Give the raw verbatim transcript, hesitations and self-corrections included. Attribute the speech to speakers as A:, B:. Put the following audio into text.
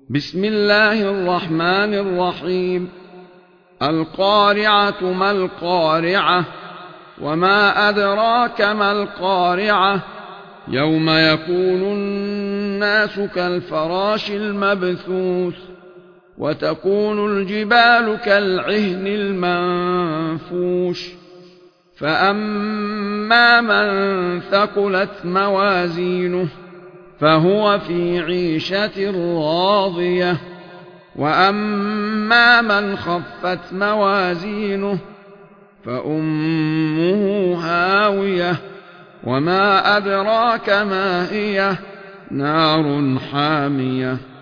A: بسم الله الرحمن الرحيم. القارعة ما القارعة وما أدراك ما القارعة يوم يكون الناس كالفراش المبثوث وتكون الجبال كالعهن المنفوش فأما من ثقلت موازينه فهو في عيشة راضية وأما من خفت موازينه فأمه هاوية وما أدراك ما هي نار حامية